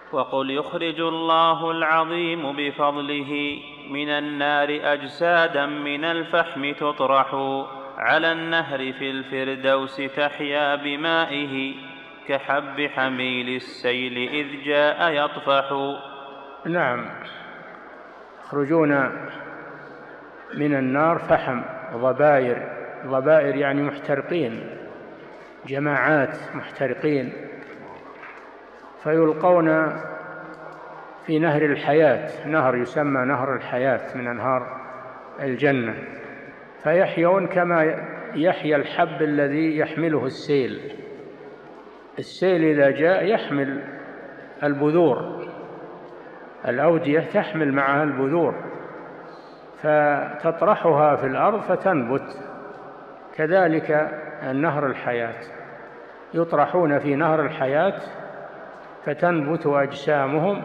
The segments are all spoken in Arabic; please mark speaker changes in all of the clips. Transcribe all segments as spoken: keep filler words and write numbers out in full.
Speaker 1: وقل يخرج الله العظيم بفضله من النار أجسادا من الفحم تطرح على النهر في الفردوس تحيا بمائه كحب حميل السيل إذ جاء يطفح.
Speaker 2: نعم، يخرجون من النار فحم ضبائر، ضبائر يعني محترقين، جماعات محترقين، فيلقون في نهر الحياة، نهر يسمى نهر الحياة من أنهار الجنة، فيحيون كما يحيا الحب الذي يحمله السيل. السيل إذا جاء يحمل البذور، الأودية تحمل معها البذور فتطرحها في الأرض فتنبت، كذلك النهر الحياة، يطرحون في نهر الحياة فتنبت أجسامهم،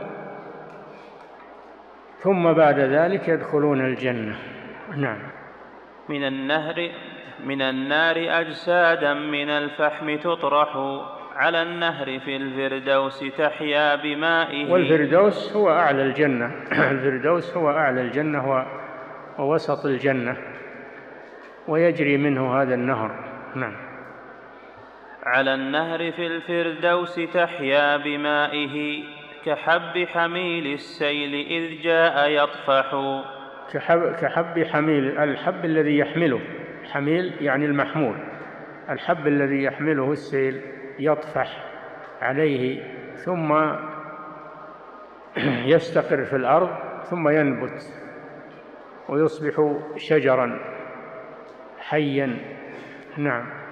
Speaker 2: ثم بعد ذلك يدخلون الجنة. نعم.
Speaker 1: من النهر من النار أجسادا من الفحم تطرح على النهر في الفردوس تحيا بمائه.
Speaker 2: والفردوس هو أعلى الجنة الفردوس هو أعلى الجنة ووسط الجنة، ويجري منه هذا النهر. نعم.
Speaker 1: على النهر في الفردوس تحيا بمائه كحب حميل السيل إذ جاء يطفح.
Speaker 2: كحب, كحب حميل، الحب الذي يحمله، حميل يعني المحمول، الحب الذي يحمله السيل يطفح عليه ثم يستقر في الأرض ثم ينبت ويصبح شجرا حيا. نعم.